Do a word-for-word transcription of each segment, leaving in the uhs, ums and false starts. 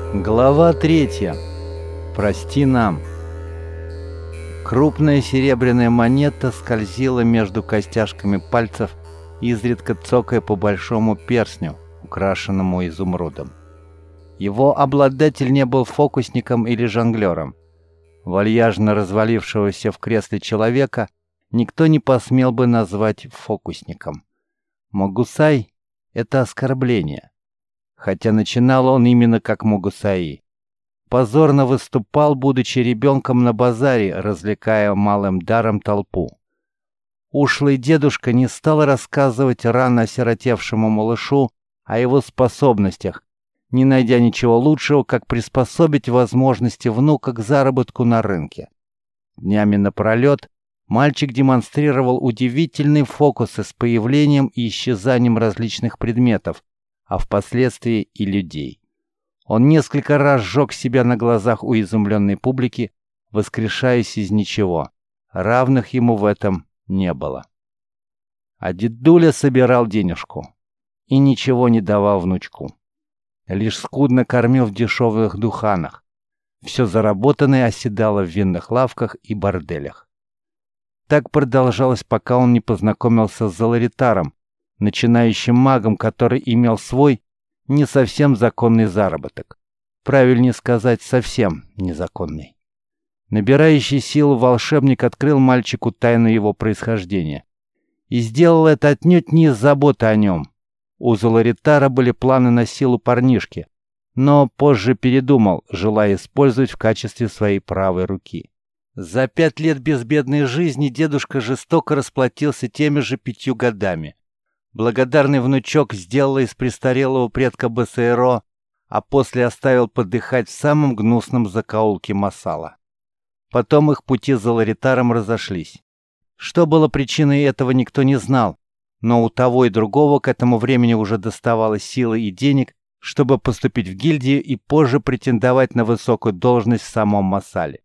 Глава третья. Прости нам. Крупная серебряная монета скользила между костяшками пальцев, изредка цокая по большому перстню, украшенному изумрудом. Его обладатель не был фокусником или жонглером. Вальяжно развалившегося в кресле человека никто не посмел бы назвать фокусником. Могусай — это оскорбление, хотя начинал он именно как Могусаи. Позорно выступал, будучи ребенком на базаре, развлекая малым даром толпу. Ушлый дедушка не стал рассказывать рано осиротевшему малышу о его способностях, не найдя ничего лучшего, как приспособить возможности внука к заработку на рынке. Днями напролет мальчик демонстрировал удивительные фокусы с появлением и исчезанием различных предметов, а впоследствии и людей. Он несколько раз сжег себя на глазах у изумленной публики, воскрешаясь из ничего. Равных ему в этом не было. А дедуля собирал денежку и ничего не давал внучку. Лишь скудно кормил в дешевых духанах. Все заработанное оседало в винных лавках и борделях. Так продолжалось, пока он не познакомился с Заларитаром, начинающим магом, который имел свой не совсем законный заработок. Правильнее сказать, совсем незаконный. Набирающий силу волшебник открыл мальчику тайну его происхождения. И сделал это отнюдь не из заботы о нем. У Заларитара были планы на силу парнишки, но позже передумал, желая использовать в качестве своей правой руки. За пять лет безбедной жизни дедушка жестоко расплатился теми же пятью годами. Благодарный внучок сделал из престарелого предка БСРО, а после оставил подыхать в самом гнусном закоулке Масала. Потом их пути с Заларитаром разошлись. Что было причиной этого, никто не знал, но у того и другого к этому времени уже доставалось силы и денег, чтобы поступить в гильдию и позже претендовать на высокую должность в самом Масале.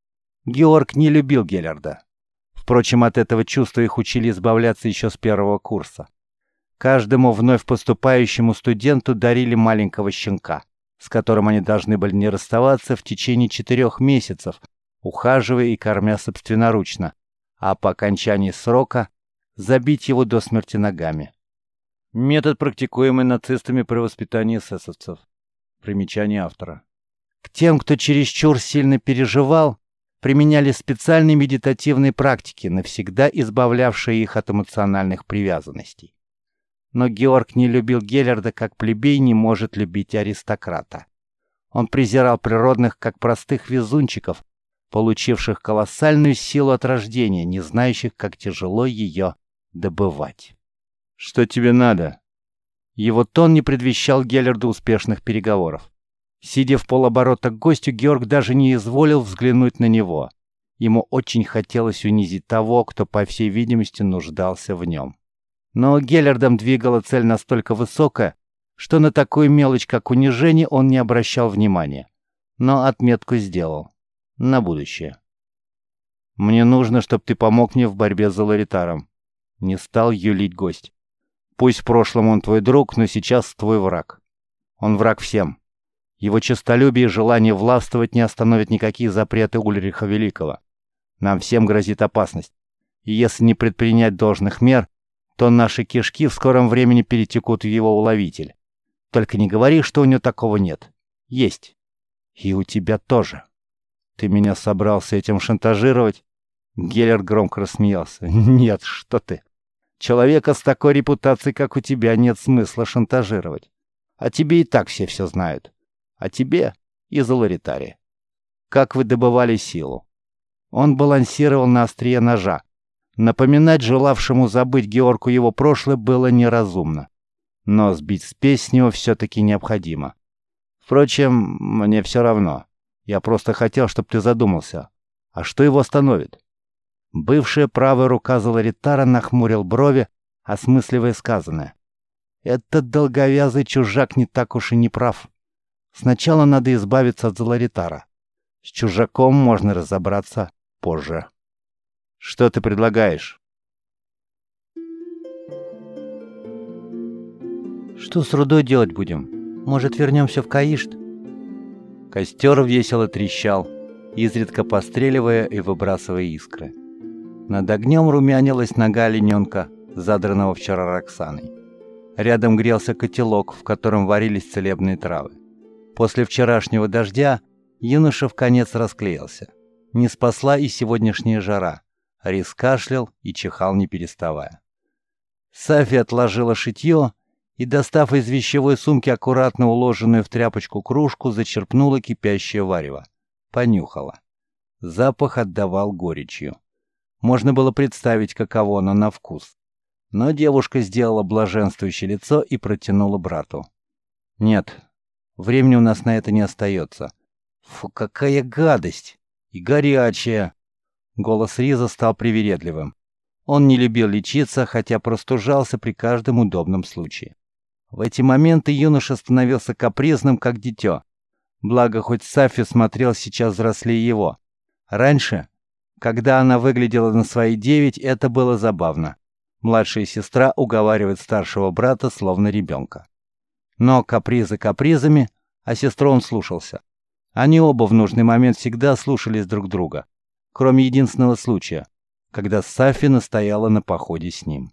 Георг не любил Геллерда. Впрочем, от этого чувства их учили избавляться еще с первого курса. Каждому вновь поступающему студенту дарили маленького щенка, с которым они должны были не расставаться в течение четырех месяцев, ухаживая и кормя собственноручно, а по окончании срока забить его до смерти ногами. Метод, практикуемый нацистами при воспитании эсэсовцев. Примечание автора. К тем, кто чересчур сильно переживал, применяли специальные медитативные практики, навсегда избавлявшие их от эмоциональных привязанностей. Но Георг не любил Геллерда, как плебей не может любить аристократа. Он презирал природных, как простых везунчиков, получивших колоссальную силу от рождения, не знающих, как тяжело ее добывать. «Что тебе надо?» Его тон не предвещал Геллерду успешных переговоров. Сидя в полоборота к гостю, Георг даже не изволил взглянуть на него. Ему очень хотелось унизить того, кто, по всей видимости, нуждался в нем. Но Геллердом двигала цель настолько высокая, что на такую мелочь, как унижение, он не обращал внимания. Но отметку сделал. На будущее. «Мне нужно, чтобы ты помог мне в борьбе с Заларитаром». Не стал юлить гость. «Пусть в прошлом он твой друг, но сейчас твой враг. Он враг всем. Его честолюбие и желание властвовать не остановят никакие запреты Ульриха Великого. Нам всем грозит опасность. И если не предпринять должных мер, то наши кишки в скором времени перетекут в его уловитель. Только не говори, что у него такого нет. Есть. И у тебя тоже. Ты меня собрался этим шантажировать?» Геллерд громко рассмеялся. «Нет, что ты. Человека с такой репутацией, как у тебя, нет смысла шантажировать. А тебе и так все все знают. А тебе и Заларитаре. Как вы добывали силу?» Он балансировал на острие ножа. Напоминать желавшему забыть Георгу его прошлое было неразумно. Но сбить спесь с него все-таки необходимо. Впрочем, мне все равно. Я просто хотел, чтобы ты задумался. А что его остановит? Бывшая правая рука Заларитара нахмурил брови, осмысливая сказанное. Этот долговязый чужак не так уж и не прав. Сначала надо избавиться от Заларитара. С чужаком можно разобраться позже. Что ты предлагаешь? «Что с рудой делать будем? Может, вернемся в Каишт?» Костер весело трещал, изредка постреливая и выбрасывая искры. Над огнем румянилась нога олененка, задранного вчера Роксаной. Рядом грелся котелок, в котором варились целебные травы. После вчерашнего дождя юноша вконец расклеился. Не спасла и сегодняшняя жара. Рис кашлял и чихал, не переставая. Сафи отложила шитье и, достав из вещевой сумки аккуратно уложенную в тряпочку кружку, зачерпнула кипящее варево. Понюхала. Запах отдавал горечью. Можно было представить, каково оно на вкус. Но девушка сделала блаженствующее лицо и протянула брату. «Нет, времени у нас на это не остается». «Фу, какая гадость! И горячая!» Голос Риза стал привередливым. Он не любил лечиться, хотя простужался при каждом удобном случае. В эти моменты юноша становился капризным, как дитё. Благо, хоть Сафи смотрел сейчас взрослее его. Раньше, когда она выглядела на свои девять, это было забавно. Младшая сестра уговаривает старшего брата, словно ребенка. Но капризы капризами, а сестру он слушался. Они оба в нужный момент всегда слушались друг друга, кроме единственного случая, когда Сафи настояла на походе с ним.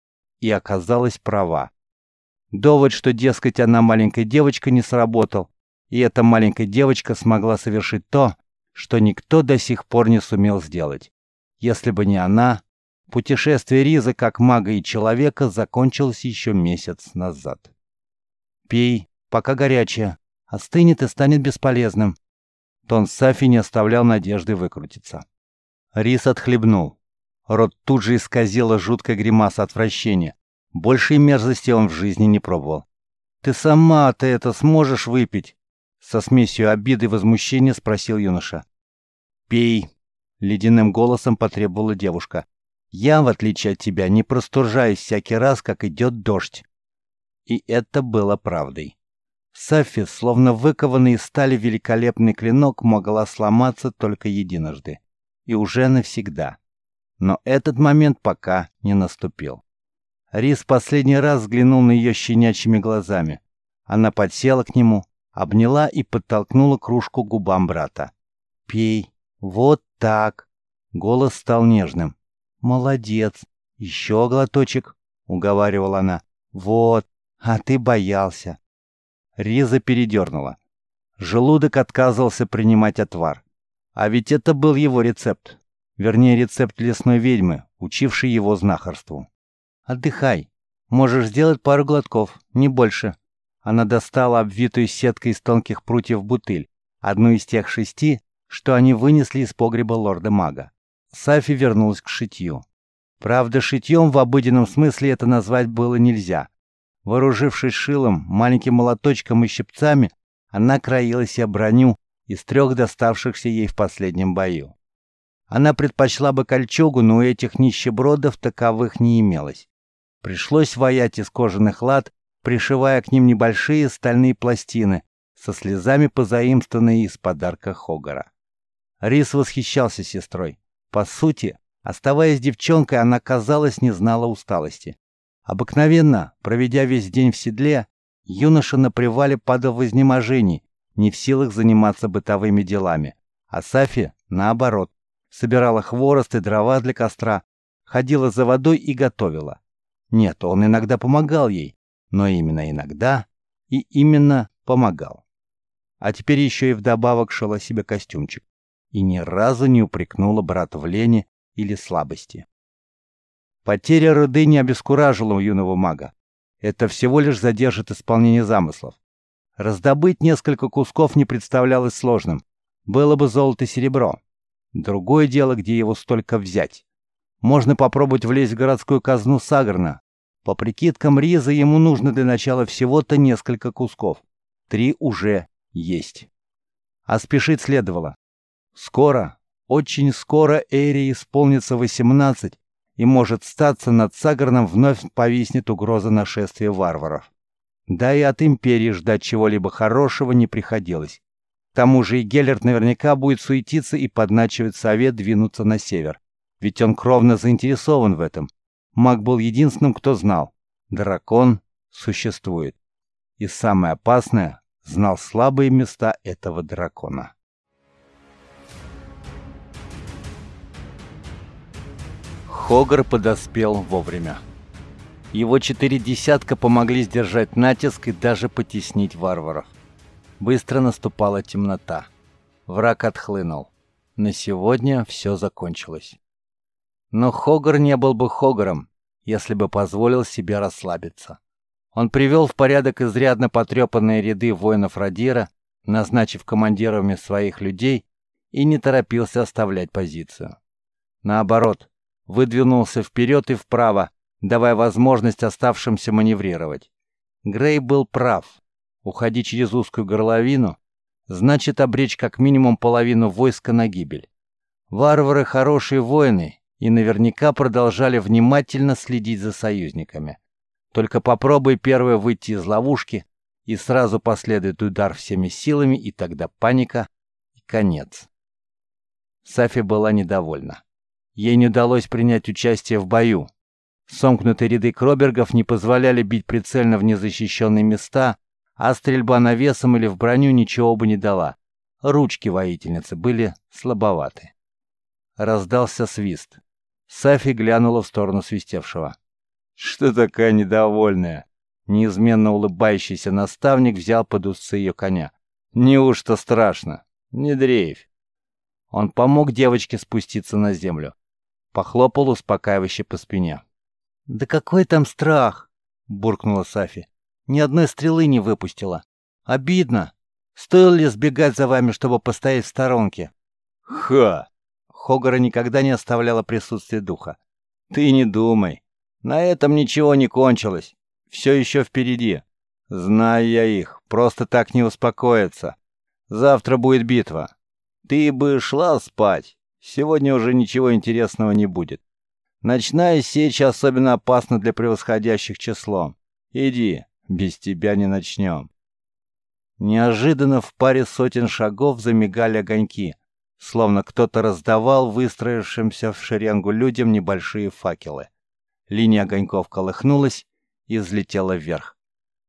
И оказалась права. Довод, что, дескать, она маленькая девочка, не сработал, и эта маленькая девочка смогла совершить то, что никто до сих пор не сумел сделать. Если бы не она, путешествие Риза как мага и человека закончилось еще месяц назад. «Пей, пока горячее, остынет и станет бесполезным». Тон Сафи не оставлял надежды выкрутиться. Рис отхлебнул. Рот тут же исказила жуткая гримаса отвращения. Большей мерзости он в жизни не пробовал. «Ты сама-то это сможешь выпить?» Со смесью обиды и возмущения спросил юноша. «Пей», — ледяным голосом потребовала девушка. «Я, в отличие от тебя, не простужаюсь всякий раз, как идет дождь». И это было правдой. Сафи, словно выкованный из стали великолепный клинок, могла сломаться только единожды. И уже навсегда. Но этот момент пока не наступил. Рис последний раз взглянул на ее щенячьими глазами. Она подсела к нему, обняла и подтолкнула кружку к губам брата. «Пей. Вот так». Голос стал нежным. «Молодец. Еще глоточек», — уговаривала она. «Вот. А ты боялся». Риза передернула. Желудок отказывался принимать отвар. А ведь это был его рецепт. Вернее, рецепт лесной ведьмы, учившей его знахарству. «Отдыхай. Можешь сделать пару глотков, не больше». Она достала обвитую сеткой из тонких прутьев бутыль, одну из тех шести, что они вынесли из погреба лорда-мага. Сафи вернулась к шитью. Правда, шитьем в обыденном смысле это назвать было нельзя. Вооружившись шилом, маленьким молоточком и щипцами, она краила себе броню из трех доставшихся ей в последнем бою. Она предпочла бы кольчугу, но у этих нищебродов таковых не имелось. Пришлось ваять из кожаных лат, пришивая к ним небольшие стальные пластины, со слезами позаимствованные из подарка Хогара. Рис восхищался сестрой. По сути, оставаясь девчонкой, она, казалось, не знала усталости. Обыкновенно, проведя весь день в седле, юноша на привале падал в изнеможении, не в силах заниматься бытовыми делами. А Сафи, наоборот, собирала хворост и дрова для костра, ходила за водой и готовила. Нет, он иногда помогал ей, но именно иногда и именно помогал. А теперь еще и вдобавок шила себе костюмчик. И ни разу не упрекнула брата в лени или слабости. Потеря руды не обескуражила юного мага. Это всего лишь задержит исполнение замыслов. Раздобыть несколько кусков не представлялось сложным. Было бы золото и серебро. Другое дело, где его столько взять. Можно попробовать влезть в городскую казну Сагарна. По прикидкам Риза ему нужно для начала всего-то несколько кусков. Три уже есть. А спешить следовало. Скоро, очень скоро Эйре исполнится восемнадцать, и может статься над Сагарном вновь повиснет угроза нашествия варваров. Да и от империи ждать чего-либо хорошего не приходилось. К тому же и Геллерт наверняка будет суетиться и подначивать совет двинуться на север. Ведь он кровно заинтересован в этом. Маг был единственным, кто знал. Дракон существует. И самое опасное — знал слабые места этого дракона. Хогар подоспел вовремя. Его четыре десятка помогли сдержать натиск и даже потеснить варваров. Быстро наступала темнота. Враг отхлынул. На сегодня все закончилось. Но Хогар не был бы Хогаром, если бы позволил себе расслабиться. Он привел в порядок изрядно потрепанные ряды воинов Радира, назначив командирами своих людей, и не торопился оставлять позицию. Наоборот, выдвинулся вперед и вправо, давая возможность оставшимся маневрировать. Грей был прав. Уходить через узкую горловину значит обречь как минимум половину войска на гибель. Варвары хорошие воины и наверняка продолжали внимательно следить за союзниками. Только попробуй первый выйти из ловушки, и сразу последует удар всеми силами, и тогда паника и конец. Сафи была недовольна. Ей не удалось принять участие в бою. Сомкнутые ряды кробергов не позволяли бить прицельно в незащищенные места, а стрельба навесом или в броню ничего бы не дала. Ручки воительницы были слабоваты. Раздался свист. Сафи глянула в сторону свистевшего. «Что такая недовольная?» Неизменно улыбающийся наставник взял под усы ее коня. «Неужто страшно? Не дрейфь». Он помог девочке спуститься на землю. Похлопал успокаивающе по спине. «Да какой там страх?» — буркнула Сафи. «Ни одной стрелы не выпустила. Обидно. Стоило ли сбегать за вами, чтобы постоять в сторонке?» «Ха!» Хогара никогда не оставляла присутствие духа. «Ты не думай. На этом ничего не кончилось. Все еще впереди. Знаю я их. Просто так не успокоятся. Завтра будет битва. Ты бы шла спать. Сегодня уже ничего интересного не будет. Ночная сеча особенно опасна для превосходящих числом. Иди, без тебя не начнем». Неожиданно в паре сотен шагов замигали огоньки, словно кто-то раздавал выстроившимся в шеренгу людям небольшие факелы. Линия огоньков колыхнулась и взлетела вверх.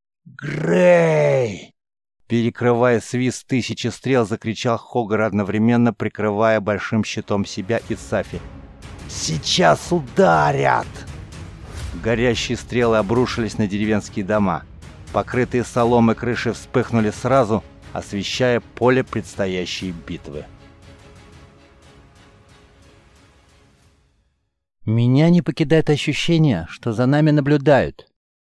«Грей!» Перекрывая свист тысячи стрел, закричал Хогар, одновременно прикрывая большим щитом себя и Сафи. «Сейчас ударят!» Горящие стрелы обрушились на деревенские дома. Покрытые соломой крыши вспыхнули сразу, освещая поле предстоящей битвы. Меня не покидает ощущение, что за нами наблюдают.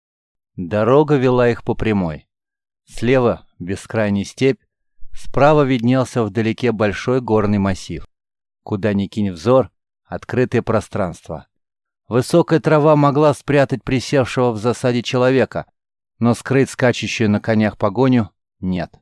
Дорога вела их по прямой. Слева бескрайняя степь, справа виднелся вдалеке большой горный массив. Куда ни кинь взор, открытое пространство. Высокая трава могла спрятать присевшего в засаде человека, но скрыть скачущую на конях погоню нет.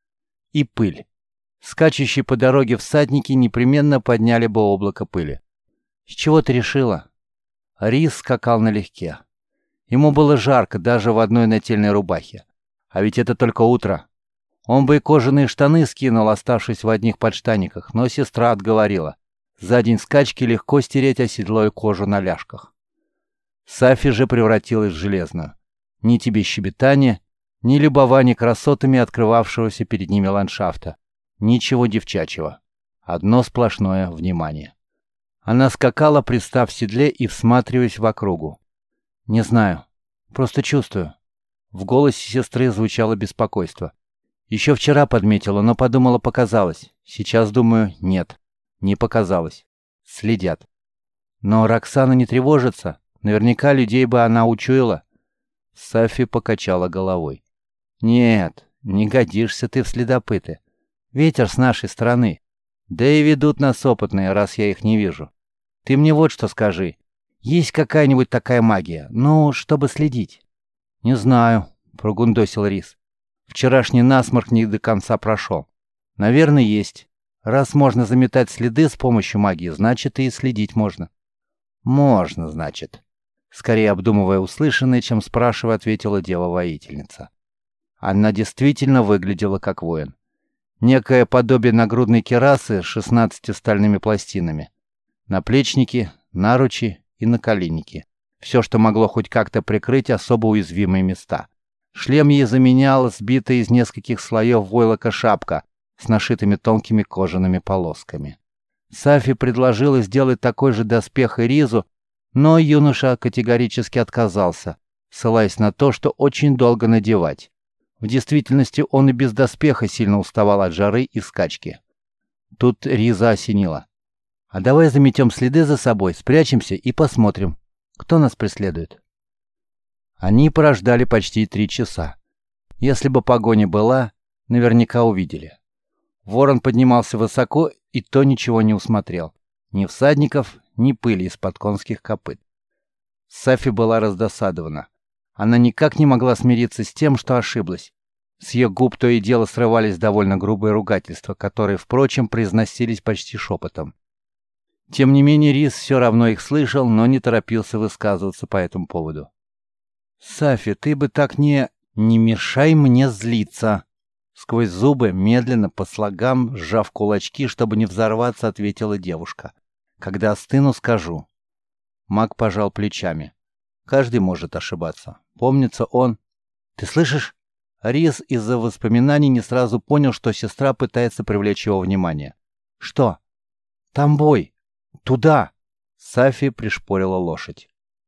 И пыль. Скачущие по дороге всадники непременно подняли бы облако пыли. «С чего ты решила?» Рис скакал налегке. Ему было жарко даже в одной нательной рубахе. А ведь это только утро. Он бы и кожаные штаны скинул, оставшись в одних подштаниках, но сестра отговорила. За день скачки легко стереть оседлую кожу на ляжках. Сафи же превратилась в железную. Ни тебе щебетания, ни любования красотами открывавшегося перед ними ландшафта. Ничего девчачьего. Одно сплошное внимание. Она скакала, пристав в седле и всматриваясь в округу. «Не знаю. Просто чувствую». В голосе сестры звучало беспокойство. Еще вчера подметила, но подумала, показалось. Сейчас думаю, нет, не показалось. Следят. Но Роксана не тревожится. Наверняка людей бы она учуяла. Сафи покачала головой. «Нет, не годишься ты в следопыты. Ветер с нашей стороны. Да и ведут нас опытные, раз я их не вижу. Ты мне вот что скажи. Есть какая-нибудь такая магия, ну, чтобы следить?» «Не знаю», — прогундосил Рис. «Вчерашний насморк не до конца прошел. Наверное, есть. Раз можно заметать следы с помощью магии, значит, и следить можно». «Можно, значит». Скорее обдумывая услышанное, чем спрашивая, ответила дева-воительница. Она действительно выглядела как воин. Некое подобие нагрудной кирасы с шестнадцатью стальными пластинами. Наплечники, наручи и наколенники. Все, что могло хоть как-то прикрыть особо уязвимые места. Шлем ей заменяла сбитая из нескольких слоев войлока шапка с нашитыми тонкими кожаными полосками. Сафи предложила сделать такой же доспех и Ризу, но юноша категорически отказался, ссылаясь на то, что очень долго надевать. В действительности он и без доспеха сильно уставал от жары и скачки. Тут Риза осенила. «А давай заметем следы за собой, спрячемся и посмотрим, кто нас преследует». Они прождали почти три часа. Если бы погоня была, наверняка увидели. Ворон поднимался высоко, и то ничего не усмотрел. Ни всадников, ни пыли из-под конских копыт. Сафи была раздосадована. Она никак не могла смириться с тем, что ошиблась. С ее губ то и дело срывались довольно грубые ругательства, которые, впрочем, произносились почти шепотом. Тем не менее, Рис все равно их слышал, но не торопился высказываться по этому поводу. «Сафи, ты бы так не... не мешай мне злиться!» Сквозь зубы, медленно, по слогам, сжав кулачки, чтобы не взорваться, ответила девушка. «Когда остыну, скажу». Маг пожал плечами. Каждый может ошибаться. Помнится он... «Ты слышишь?» Рис из-за воспоминаний не сразу понял, что сестра пытается привлечь его внимание. «Что?» «Там бой! Туда!» Сафи пришпорила лошадь.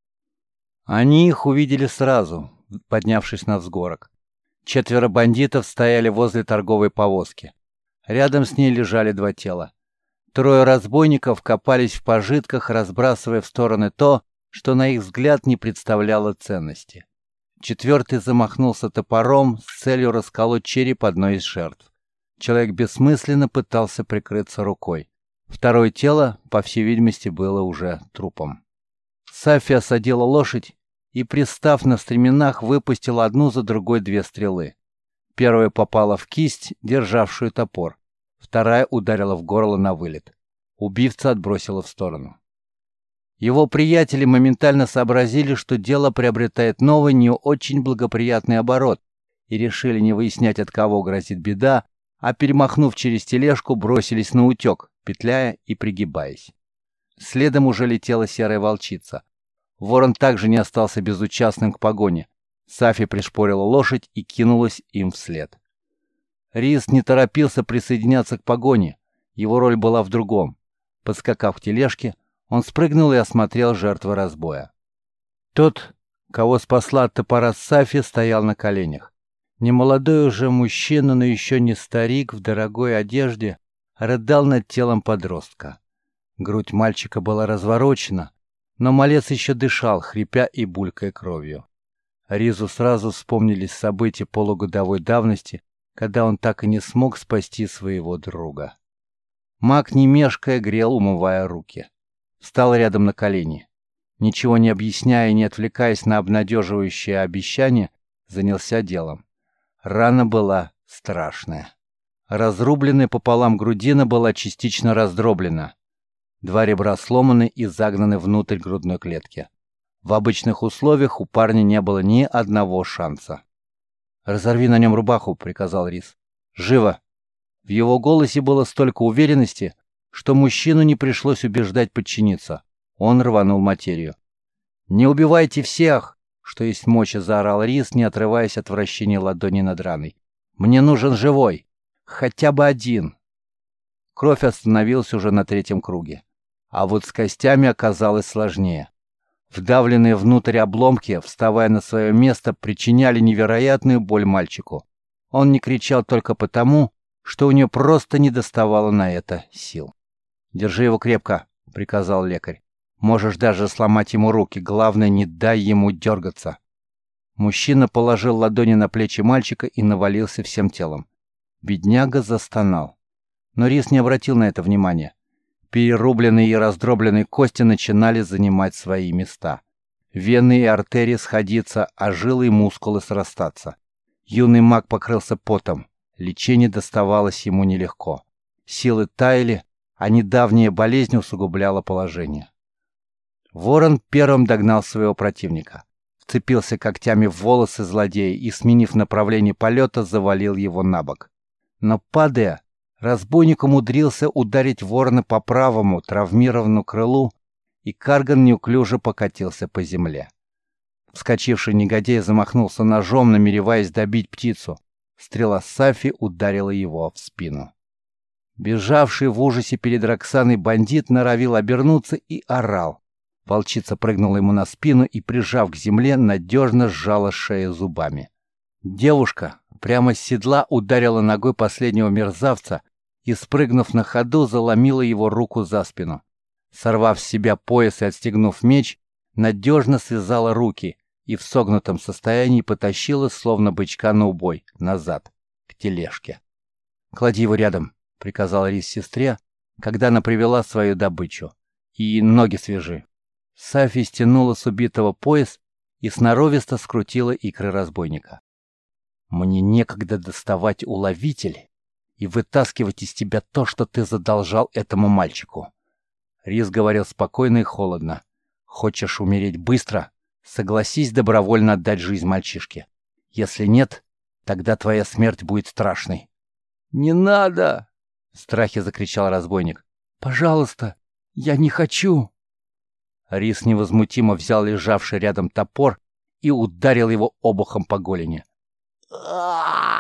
Они их увидели сразу, поднявшись на взгорок. Четверо бандитов стояли возле торговой повозки. Рядом с ней лежали два тела. Трое разбойников копались в пожитках, разбрасывая в стороны то, что на их взгляд не представляло ценности. Четвертый замахнулся топором с целью расколоть череп одной из жертв. Человек бессмысленно пытался прикрыться рукой. Второе тело, по всей видимости, было уже трупом. Сафи осадила лошадь и, пристав на стременах, выпустила одну за другой две стрелы. Первая попала в кисть, державшую топор. Вторая ударила в горло на вылет. Убивца отбросила в сторону. Его приятели моментально сообразили, что дело приобретает новый, не очень благоприятный оборот, и решили не выяснять, от кого грозит беда, а, перемахнув через тележку, бросились на утек, петляя и пригибаясь. Следом уже летела серая волчица. Ворон также не остался безучастным к погоне. Сафи пришпорила лошадь и кинулась им вслед. Рис не торопился присоединяться к погоне. Его роль была в другом. Подскакав к тележке, он спрыгнул и осмотрел жертву разбоя. Тот, кого спасла от топора Сафи, стоял на коленях. Немолодой уже мужчина, но еще не старик, в дорогой одежде, рыдал над телом подростка. Грудь мальчика была разворочена, но малец еще дышал, хрипя и булькая кровью. Ризу сразу вспомнились события полугодовой давности, когда он так и не смог спасти своего друга. Маг, не мешкая, грел, умывая руки. Встал рядом на колени. Ничего не объясняя и не отвлекаясь на обнадеживающее обещание, занялся делом. Рана была страшная. Разрубленная пополам грудина была частично раздроблена. Два ребра сломаны и загнаны внутрь грудной клетки. В обычных условиях у парня не было ни одного шанса. «Разорви на нем рубаху», — приказал Рис. «Живо!» В его голосе было столько уверенности, что мужчину не пришлось убеждать подчиниться. Он рванул материю. «Не убивайте всех!» — что есть мочи, заорал Рис, не отрываясь от вращения ладони над раной. «Мне нужен живой! Хотя бы один!» Кровь остановилась уже на третьем круге. А вот с костями оказалось сложнее. Вдавленные внутрь обломки, вставая на свое место, причиняли невероятную боль мальчику. Он не кричал только потому, что у него просто не доставало на это сил. «Держи его крепко», — приказал лекарь. «Можешь даже сломать ему руки, главное, не дай ему дергаться». Мужчина положил ладони на плечи мальчика и навалился всем телом. Бедняга застонал. Но Рис не обратил на это внимания. Перерубленные и раздробленные кости начинали занимать свои места. Вены и артерии сходиться, а жилы и мускулы срастаться. Юный маг покрылся потом. Лечение доставалось ему нелегко. Силы таяли, а недавняя болезнь усугубляла положение. Ворон первым догнал своего противника. Вцепился когтями в волосы злодея и, сменив направление полета, завалил его на бок. Но, падая, разбойник умудрился ударить ворона по правому травмированному крылу, и Карган неуклюже покатился по земле. Вскочивший негодяй замахнулся ножом, намереваясь добить птицу. Стрела Сафи ударила его в спину. Бежавший в ужасе перед Роксаной бандит норовил обернуться и орал. Волчица прыгнула ему на спину и, прижав к земле, надежно сжала шею зубами. Девушка прямо с седла ударила ногой последнего мерзавца и, спрыгнув на ходу, заломила его руку за спину. Сорвав с себя пояс и отстегнув меч, надежно связала руки и в согнутом состоянии потащила, словно бычка на убой, назад, к тележке. «Клади его рядом», — приказал Рис сестре, когда она привела свою добычу. «И ноги свяжи». Сафи стянула с убитого пояс и сноровисто скрутила икры разбойника. «Мне некогда доставать уловитель и вытаскивать из тебя то, что ты задолжал этому мальчику». Рис говорил спокойно и холодно. «Хочешь умереть быстро? Согласись добровольно отдать жизнь мальчишке. Если нет, тогда твоя смерть будет страшной». «Не надо!» — в страхе закричал разбойник. «Пожалуйста, я не хочу!» Рис невозмутимо взял лежавший рядом топор и ударил его обухом по голени. «А-а-а!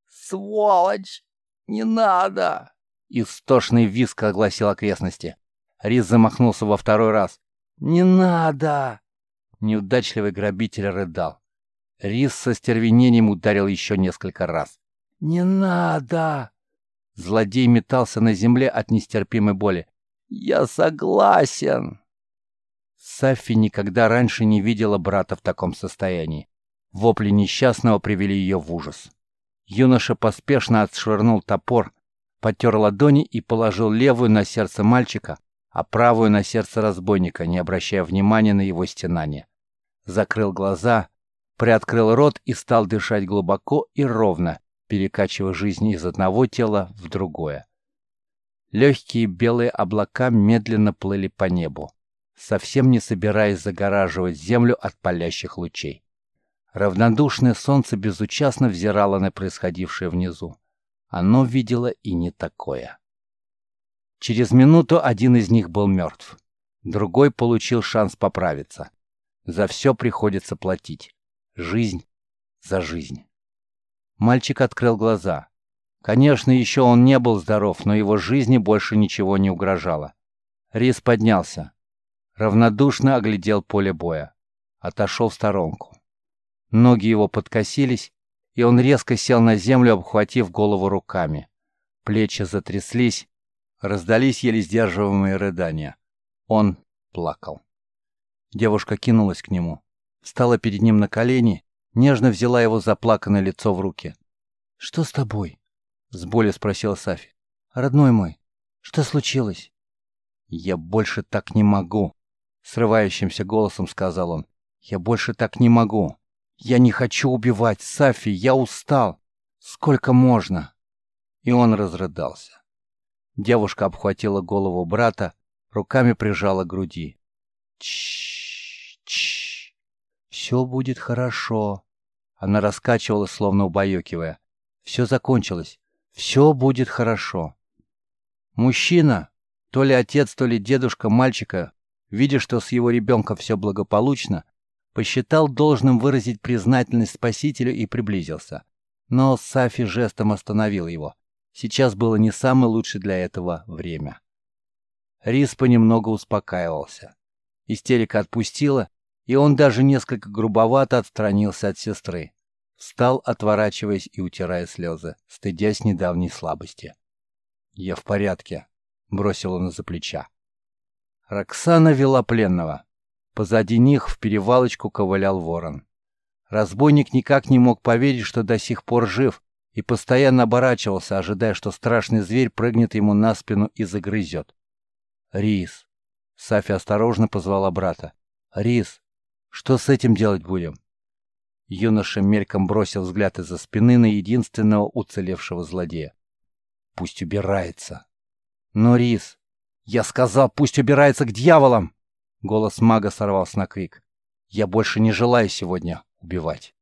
Сволочь! Не надо!» Истошный визг огласил окрестности. Рис замахнулся во второй раз. «Не надо!» Неудачливый грабитель рыдал. Рис со стервенением ударил еще несколько раз. «Не надо!» Злодей метался на земле от нестерпимой боли. «Я согласен!» Сафи никогда раньше не видела брата в таком состоянии. Вопли несчастного привели ее в ужас. Юноша поспешно отшвырнул топор, потер ладони и положил левую на сердце мальчика, а правую на сердце разбойника, не обращая внимания на его стенание. Закрыл глаза, приоткрыл рот и стал дышать глубоко и ровно, перекачивая жизнь из одного тела в другое. Легкие белые облака медленно плыли по небу, совсем не собираясь загораживать землю от палящих лучей. Равнодушное солнце безучастно взирало на происходившее внизу. Оно видело и не такое. Через минуту один из них был мертв. Другой получил шанс поправиться. За все приходится платить. Жизнь за жизнь. Мальчик открыл глаза. Конечно, еще он не был здоров, но его жизни больше ничего не угрожало. Рис поднялся. Равнодушно оглядел поле боя. Отошел в сторонку. Ноги его подкосились, и он резко сел на землю, обхватив голову руками. Плечи затряслись, раздались еле сдерживаемые рыдания. Он плакал. Девушка кинулась к нему, встала перед ним на колени, нежно взяла его заплаканное лицо в руки. «Что с тобой?» — с болью спросила Сафи. «Родной мой, что случилось?» «Я больше так не могу», — срывающимся голосом сказал он. «Я больше так не могу. Я не хочу убивать, Сафи, я устал. Сколько можно?» И он разрыдался. Девушка обхватила голову брата, руками прижала к груди. «Чш-чш, все будет хорошо». Она раскачивала, словно убаюкивая. «Все закончилось. Все будет хорошо». Мужчина, то ли отец, то ли дедушка мальчика, видя, что с его ребенком все благополучно, посчитал должным выразить признательность спасителю и приблизился. Но Сафи жестом остановил его. Сейчас было не самое лучшее для этого время. Рис понемногу успокаивался. Истерика отпустила, и он даже несколько грубовато отстранился от сестры. Встал, отворачиваясь и утирая слезы, стыдясь недавней слабости. «Я в порядке», — бросил он из-за плеча. Роксана вела пленного. Позади них в перевалочку ковылял ворон. Разбойник никак не мог поверить, что до сих пор жив, и постоянно оборачивался, ожидая, что страшный зверь прыгнет ему на спину и загрызет. «Рис!» — Сафи осторожно позвала брата. «Рис, что с этим делать будем?» Юноша мельком бросил взгляд из-за спины на единственного уцелевшего злодея. «Пусть убирается!» «Но, Рис, я сказал, пусть убирается к дьяволам!» Голос мага сорвался на крик. «Я больше не желаю сегодня убивать».